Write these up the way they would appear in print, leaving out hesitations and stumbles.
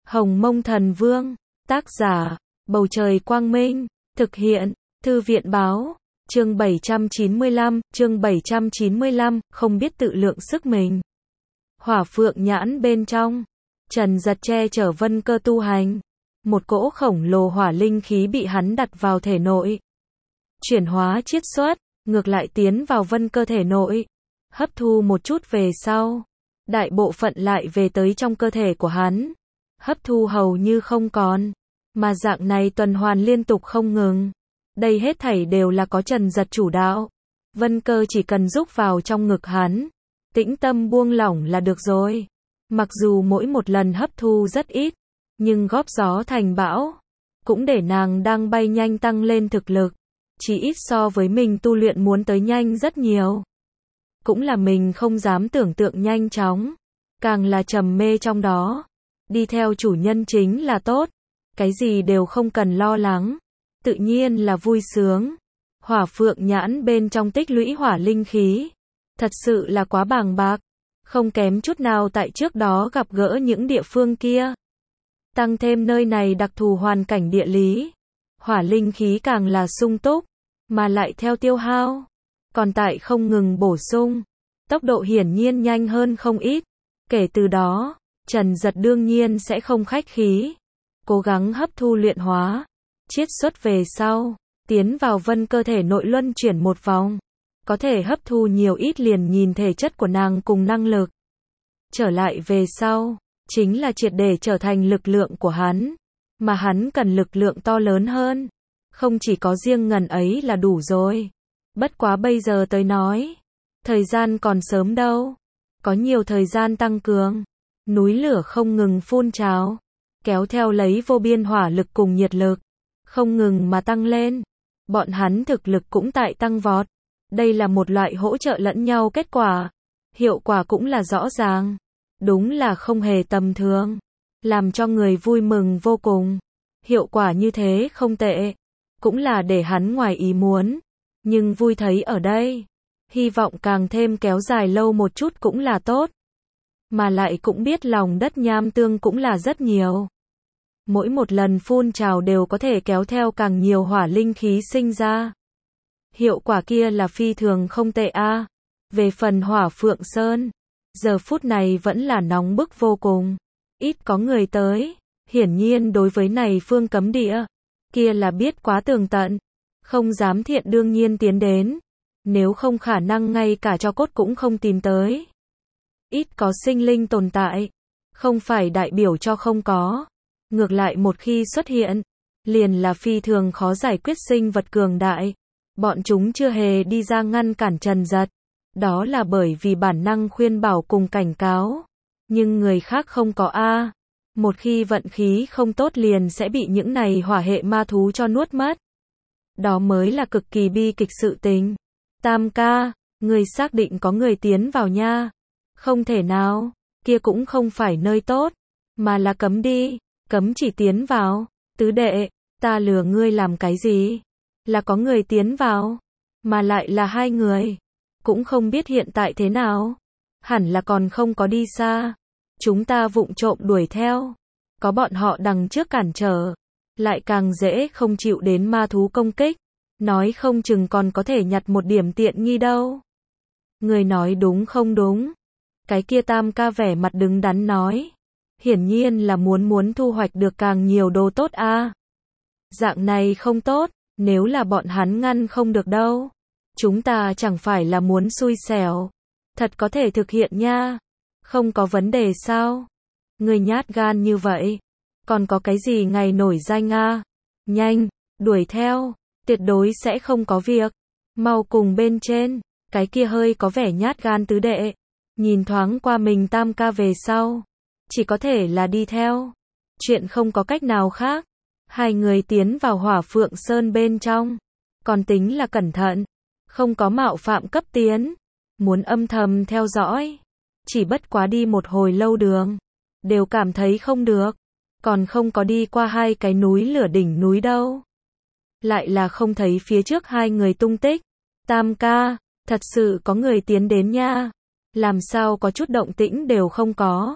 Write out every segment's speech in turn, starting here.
Hồng Mông Thần Vương, tác giả, Bầu Trời Quang Minh, thực hiện, Thư viện Báo, chương 795, không biết tự lượng sức mình. Hỏa Phượng Nhãn bên trong, Trần Giật che chở Vân Cơ tu hành. Một cỗ khổng lồ hỏa linh khí bị hắn đặt vào thể nội. Chuyển hóa chiết xuất, ngược lại tiến vào Vân Cơ thể nội. Hấp thu một chút về sau, đại bộ phận lại về tới trong cơ thể của hắn. Hấp thu hầu như không còn, mà dạng này tuần hoàn liên tục không ngừng. Đây hết thảy đều là có Trần Giật chủ đạo. Vân Cơ chỉ cần rúc vào trong ngực hắn, tĩnh tâm buông lỏng là được rồi. Mặc dù mỗi một lần hấp thu rất ít, nhưng góp gió thành bão, cũng để nàng đang bay nhanh tăng lên thực lực. Chỉ ít so với mình tu luyện muốn tới nhanh rất nhiều. Cũng là mình không dám tưởng tượng nhanh chóng, càng là trầm mê trong đó. Đi theo chủ nhân chính là tốt, cái gì đều không cần lo lắng, tự nhiên là vui sướng. Hỏa Phượng Nhãn bên trong tích lũy hỏa linh khí, thật sự là quá bàng bạc, không kém chút nào tại trước đó gặp gỡ những địa phương kia. Tăng thêm nơi này đặc thù hoàn cảnh địa lý, hỏa linh khí càng là sung túc, mà lại theo tiêu hao, còn tại không ngừng bổ sung, tốc độ hiển nhiên nhanh hơn không ít. Kể từ đó, Trần Giật đương nhiên sẽ không khách khí, cố gắng hấp thu luyện hóa, chiết xuất về sau, tiến vào Vân Cơ thể nội luân chuyển một vòng, có thể hấp thu nhiều ít liền nhìn thể chất của nàng cùng năng lực. Trở lại về sau, chính là triệt để trở thành lực lượng của hắn, mà hắn cần lực lượng to lớn hơn, không chỉ có riêng ngần ấy là đủ rồi. Bất quá bây giờ tới nói, thời gian còn sớm đâu, có nhiều thời gian tăng cường. Núi lửa không ngừng phun trào, kéo theo lấy vô biên hỏa lực cùng nhiệt lực, không ngừng mà tăng lên. Bọn hắn thực lực cũng tại tăng vọt. Đây là một loại hỗ trợ lẫn nhau kết quả. Hiệu quả cũng là rõ ràng. Đúng là không hề tầm thường. Làm cho người vui mừng vô cùng. Hiệu quả như thế không tệ. Cũng là để hắn ngoài ý muốn. Nhưng vui thấy ở đây. Hy vọng càng thêm kéo dài lâu một chút cũng là tốt. Mà lại cũng biết lòng đất nham tương cũng là rất nhiều. Mỗi một lần phun trào đều có thể kéo theo càng nhiều hỏa linh khí sinh ra. Hiệu quả kia là phi thường không tệ a. Về phần Hỏa Phượng Sơn, giờ phút này vẫn là nóng bức vô cùng. Ít có người tới, hiển nhiên đối với này phương cấm địa, kia là biết quá tường tận. Không dám thiện đương nhiên tiến đến. Nếu không khả năng ngay cả cho cốt cũng không tìm tới. Ít có sinh linh tồn tại, không phải đại biểu cho không có. Ngược lại một khi xuất hiện, liền là phi thường khó giải quyết sinh vật cường đại. Bọn chúng chưa hề đi ra ngăn cản Trần Giật. Đó là bởi vì bản năng khuyên bảo cùng cảnh cáo. Nhưng người khác không có a. Một khi vận khí không tốt liền sẽ bị những này hỏa hệ ma thú cho nuốt mất. Đó mới là cực kỳ bi kịch sự tình. Tam ca, người xác định có người tiến vào nha. Không thể nào, kia cũng không phải nơi tốt, mà là cấm đi, cấm chỉ tiến vào. Tứ đệ, ta lừa ngươi làm cái gì? Là có người tiến vào, mà lại là hai người. Cũng không biết hiện tại thế nào. Hẳn là còn không có đi xa. Chúng ta vụng trộm đuổi theo. Có bọn họ đằng trước cản trở, lại càng dễ không chịu đến ma thú công kích. Nói không chừng còn có thể nhặt một điểm tiện nghi đâu. Người nói đúng không đúng? Cái kia tam ca vẻ mặt đứng đắn nói. Hiển nhiên là muốn thu hoạch được càng nhiều đồ tốt a. Dạng này không tốt, nếu là bọn hắn ngăn không được đâu. Chúng ta chẳng phải là muốn xui xẻo. Thật có thể thực hiện nha. Không có vấn đề sao? Người nhát gan như vậy. Còn có cái gì ngày nổi danh a? Nhanh, đuổi theo. Tuyệt đối sẽ không có việc. Mau cùng bên trên. Cái kia hơi có vẻ nhát gan tứ đệ. Nhìn thoáng qua mình tam ca về sau. Chỉ có thể là đi theo. Chuyện không có cách nào khác. Hai người tiến vào Hỏa Phượng Sơn bên trong. Còn tính là cẩn thận. Không có mạo phạm cấp tiến. Muốn âm thầm theo dõi. Chỉ bất quá đi một hồi lâu đường. Đều cảm thấy không được. Còn không có đi qua hai cái núi lửa đỉnh núi đâu. Lại là không thấy phía trước hai người tung tích. Tam ca, thật sự có người tiến đến nha. Làm sao có chút động tĩnh đều không có.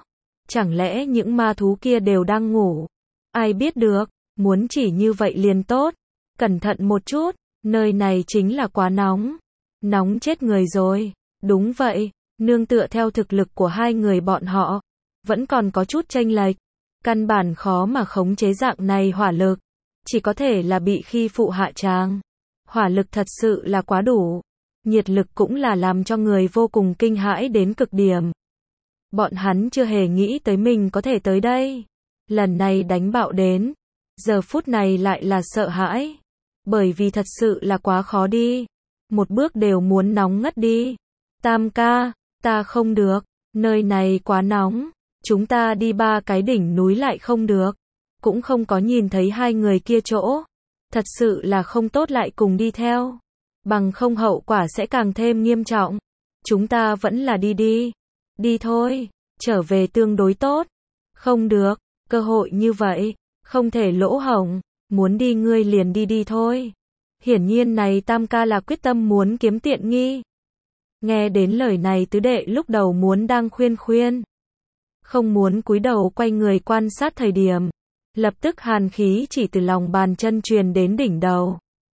Chẳng lẽ những ma thú kia đều đang ngủ? Ai biết được, muốn chỉ như vậy liền tốt. Cẩn thận một chút, nơi này chính là quá nóng. Nóng chết người rồi. Đúng vậy, nương tựa theo thực lực của hai người bọn họ, vẫn còn có chút chênh lệch. Căn bản khó mà khống chế dạng này hỏa lực. Chỉ có thể là bị khi phụ hạ tràng. Hỏa lực thật sự là quá đủ. Nhiệt lực cũng là làm cho người vô cùng kinh hãi đến cực điểm. Bọn hắn chưa hề nghĩ tới mình có thể tới đây. Lần này đánh bạo đến. Giờ phút này lại là sợ hãi. Bởi vì thật sự là quá khó đi. Một bước đều muốn nóng ngất đi. Tam ca, ta không được. Nơi này quá nóng. Chúng ta đi 3 cái đỉnh núi lại không được. Cũng không có nhìn thấy hai người kia chỗ. Thật sự là không tốt lại cùng đi theo. Bằng không hậu quả sẽ càng thêm nghiêm trọng. Chúng ta vẫn là đi đi. Đi thôi, trở về tương đối tốt. Không được, cơ hội như vậy, không thể lỗ hổng. Muốn đi ngươi liền đi đi thôi. Hiển nhiên này Tam ca là quyết tâm muốn kiếm tiện nghi. Nghe đến lời này tứ đệ lúc đầu muốn đang khuyên. Không muốn cúi đầu quay người quan sát thời điểm. Lập tức hàn khí chỉ từ lòng bàn chân truyền đến đỉnh đầu.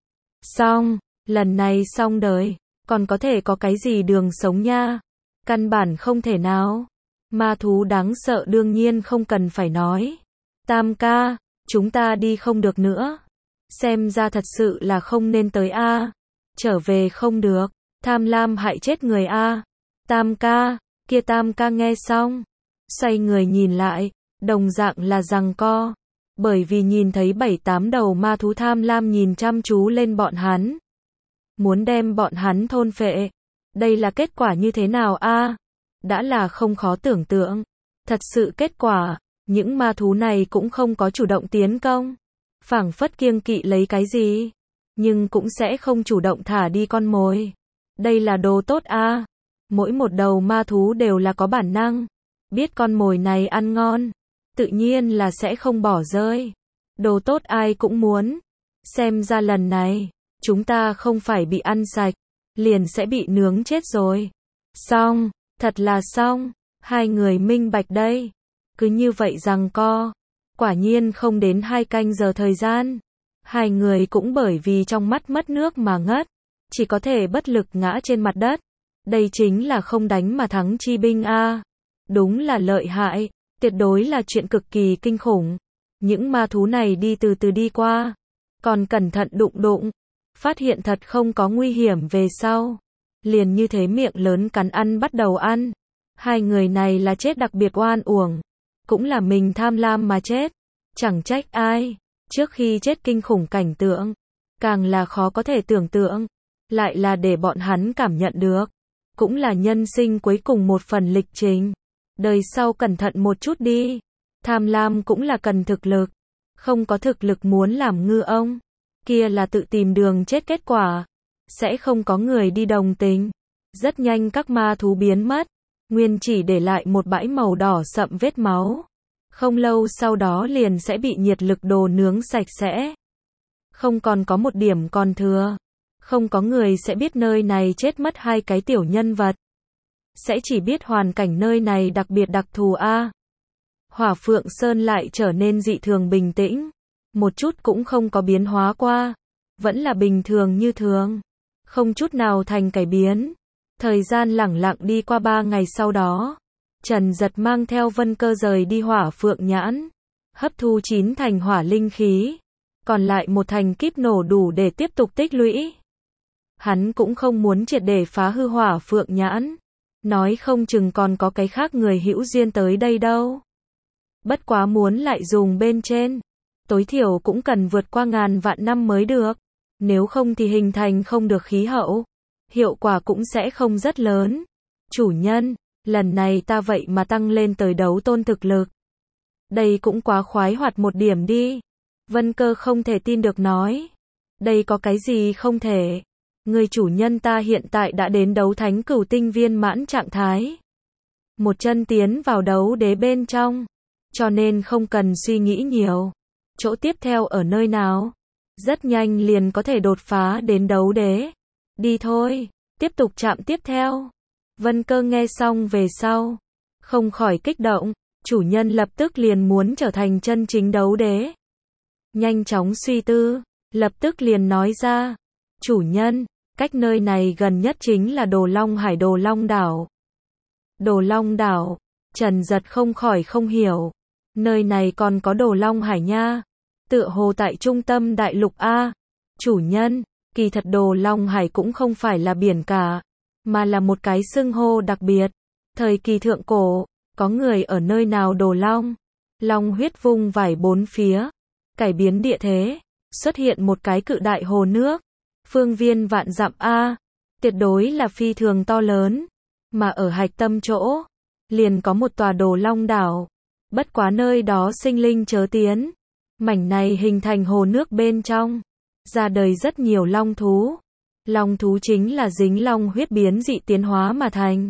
Xong, lần này xong đời, còn có thể có cái gì đường sống nha. Căn bản không thể nào. Ma thú đáng sợ đương nhiên không cần phải nói. Tam ca, chúng ta đi không được nữa. Xem ra thật sự là không nên tới a. Trở về không được, tham lam hại chết người a. Tam ca, kia Tam ca nghe xong, xoay người nhìn lại, đồng dạng là giằng co. Bởi vì nhìn thấy 7-8 đầu ma thú tham lam nhìn chăm chú lên bọn hắn. Muốn đem bọn hắn thôn phệ. Đây là kết quả như thế nào a? Đã là không khó tưởng tượng. Thật sự kết quả, những ma thú này cũng không có chủ động tiến công. Phảng phất kiêng kỵ lấy cái gì. Nhưng cũng sẽ không chủ động thả đi con mồi. Đây là đồ tốt a. Mỗi một đầu ma thú đều là có bản năng. Biết con mồi này ăn ngon. Tự nhiên là sẽ không bỏ rơi. Đồ tốt ai cũng muốn. Xem ra lần này, chúng ta không phải bị ăn sạch, liền sẽ bị nướng chết rồi. Xong, thật là xong. Hai người minh bạch đây. Cứ như vậy giằng co. Quả nhiên không đến 2 canh giờ thời gian. Hai người cũng bởi vì trong mắt mất nước mà ngất. Chỉ có thể bất lực ngã trên mặt đất. Đây chính là không đánh mà thắng chi binh a. Đúng là lợi hại. Tuyệt đối là chuyện cực kỳ kinh khủng. Những ma thú này đi từ từ đi qua. Còn cẩn thận đụng. Phát hiện thật không có nguy hiểm về sau. Liền như thế miệng lớn cắn ăn bắt đầu ăn. Hai người này là chết đặc biệt oan uổng. Cũng là mình tham lam mà chết. Chẳng trách ai. Trước khi chết kinh khủng cảnh tượng. Càng là khó có thể tưởng tượng. Lại là để bọn hắn cảm nhận được. Cũng là nhân sinh cuối cùng một phần lịch trình. Đời sau cẩn thận một chút đi. Tham lam cũng là cần thực lực. Không có thực lực muốn làm ngư ông. Kia là tự tìm đường chết kết quả. Sẽ không có người đi đồng tình. Rất nhanh các ma thú biến mất. Nguyên chỉ để lại một bãi màu đỏ sậm vết máu. Không lâu sau đó liền sẽ bị nhiệt lực đồ nướng sạch sẽ. Không còn có một điểm còn thừa. Không có người sẽ biết nơi này chết mất 2 cái tiểu nhân vật. Sẽ chỉ biết hoàn cảnh nơi này đặc biệt đặc thù a. Hỏa Phượng Sơn lại trở nên dị thường bình tĩnh. Một chút cũng không có biến hóa qua. Vẫn là bình thường như thường. Không chút nào thành cải biến. Thời gian lẳng lặng đi qua 3 ngày sau đó. Trần Giật mang theo Vân Cơ rời đi Hỏa Phượng Nhãn. Hấp thu 9 thành hỏa linh khí. Còn lại 1 thành kíp nổ đủ để tiếp tục tích lũy. Hắn cũng không muốn triệt để phá hư Hỏa Phượng Nhãn. Nói không chừng còn có cái khác người hữu duyên tới đây đâu. Bất quá muốn lại dùng bên trên. Tối thiểu cũng cần vượt qua ngàn vạn năm mới được. Nếu không thì hình thành không được khí hậu. Hiệu quả cũng sẽ không rất lớn. Chủ nhân, lần này ta vậy mà tăng lên tới đấu tôn thực lực. Đây cũng quá khoái hoạt một điểm đi. Vân Cơ không thể tin được nói. Đây có cái gì không thể. Người chủ nhân ta hiện tại đã đến đấu thánh cửu tinh viên mãn trạng thái. Một chân tiến vào đấu đế bên trong. Cho nên không cần suy nghĩ nhiều. Chỗ tiếp theo ở nơi nào? Rất nhanh liền có thể đột phá đến đấu đế. Đi thôi, tiếp tục chạm tiếp theo. Vân Cơ nghe xong về sau. Không khỏi kích động. chủ nhân lập tức liền muốn trở thành chân chính đấu đế. Nhanh chóng suy tư, lập tức liền nói ra, chủ nhân, cách nơi này gần nhất chính là Đồ Long Hải Đồ Long đảo. Đồ Long đảo, Trần Giật không khỏi không hiểu, nơi này còn có Đồ Long Hải nha, tựa hồ tại trung tâm đại lục A. Chủ nhân, kỳ thật Đồ Long Hải cũng không phải là biển cả, mà là một cái xưng hô đặc biệt. Thời kỳ thượng cổ, có người ở nơi nào Đồ Long, long huyết vung vải bốn phía, cải biến địa thế, xuất hiện một cái cự đại hồ nước, phương viên vạn dặm A, tuyệt đối là phi thường to lớn, mà ở hạch tâm chỗ, liền có một tòa Đồ Long đảo, bất quá nơi đó sinh linh chớ tiến, mảnh này hình thành hồ nước bên trong, ra đời rất nhiều long thú chính là dính long huyết biến dị tiến hóa mà thành.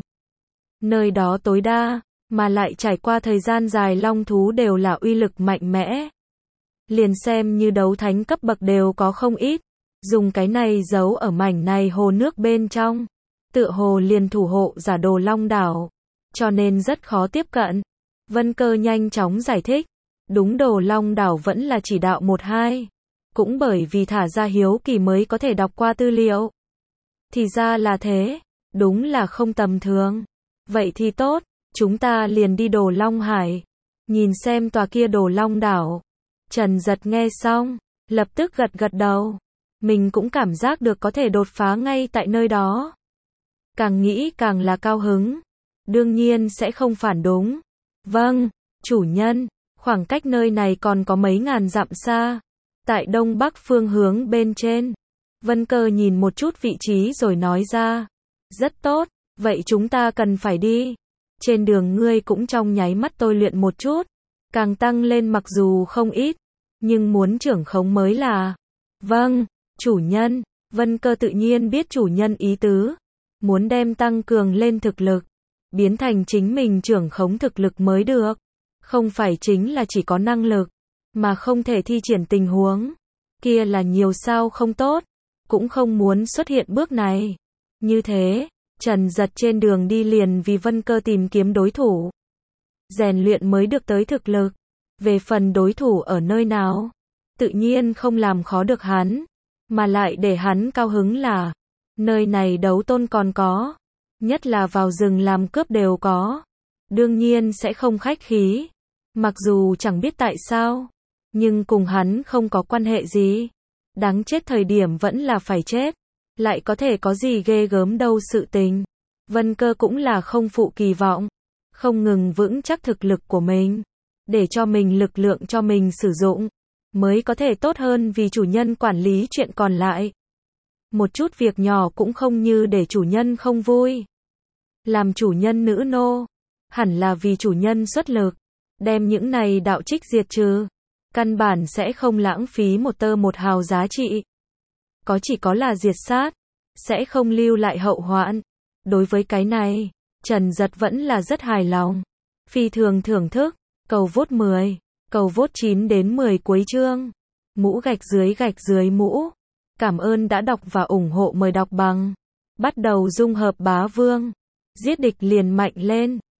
Nơi đó tối đa, mà lại trải qua thời gian dài long thú đều là uy lực mạnh mẽ. Liền xem như đấu thánh cấp bậc đều có không ít, dùng cái này giấu ở mảnh này hồ nước bên trong, tựa hồ liền thủ hộ giả Đồ Long đảo, cho nên rất khó tiếp cận. Vân Cơ nhanh chóng giải thích, đúng Đồ Long đảo vẫn là chỉ đạo 1-2, cũng bởi vì thả ra hiếu kỳ mới có thể đọc qua tư liệu. Thì ra là thế, đúng là không tầm thường. Vậy thì tốt, chúng ta liền đi Đồ Long Hải, nhìn xem tòa kia Đồ Long đảo. Trần Giật nghe xong, lập tức gật gật đầu. Mình cũng cảm giác được có thể đột phá ngay tại nơi đó. Càng nghĩ càng là cao hứng. Đương nhiên sẽ không phản đúng. Vâng, chủ nhân, khoảng cách nơi này còn có mấy ngàn dặm xa. Tại đông bắc phương hướng bên trên. Vân Cơ nhìn một chút vị trí rồi nói ra. Rất tốt, vậy chúng ta cần phải đi. Trên đường ngươi cũng trong nháy mắt tôi luyện một chút. Càng tăng lên mặc dù không ít, nhưng muốn trưởng khống mới là. Vâng, chủ nhân. Vân Cơ tự nhiên biết chủ nhân ý tứ. Muốn đem tăng cường lên thực lực, biến thành chính mình trưởng khống thực lực mới được. Không phải chính là chỉ có năng lực, mà không thể thi triển tình huống. Kia là nhiều sao không tốt, cũng không muốn xuất hiện bước này. Như thế, Trần Giật trên đường đi liền vì Vân Cơ tìm kiếm đối thủ. Rèn luyện mới được tới thực lực. Về phần đối thủ ở nơi nào, tự nhiên không làm khó được hắn, mà lại để hắn cao hứng là, nơi này đấu tôn còn có, nhất là vào rừng làm cướp đều có. Đương nhiên sẽ không khách khí, mặc dù chẳng biết tại sao, nhưng cùng hắn không có quan hệ gì. Đáng chết thời điểm vẫn là phải chết, lại có thể có gì ghê gớm đâu sự tình. Vân Cơ cũng là không phụ kỳ vọng, không ngừng vững chắc thực lực của mình, để cho mình lực lượng cho mình sử dụng, mới có thể tốt hơn vì chủ nhân quản lý chuyện còn lại. Một chút việc nhỏ cũng không như để chủ nhân không vui. Làm chủ nhân nữ nô, hẳn là vì chủ nhân xuất lực, đem những này đạo trích diệt trừ, căn bản sẽ không lãng phí một tơ một hào giá trị. Chỉ có là diệt sát, sẽ không lưu lại hậu hoạn. Đối với cái này, Trần Giật vẫn là rất hài lòng, phi thường thưởng thức. Cầu vote 10, cầu vote 9 đến 10 cuối chương. Mũ gạch dưới mũ. Cảm ơn đã đọc và ủng hộ, mời đọc bằng. Bắt đầu dung hợp bá vương. Giết địch liền mạnh lên.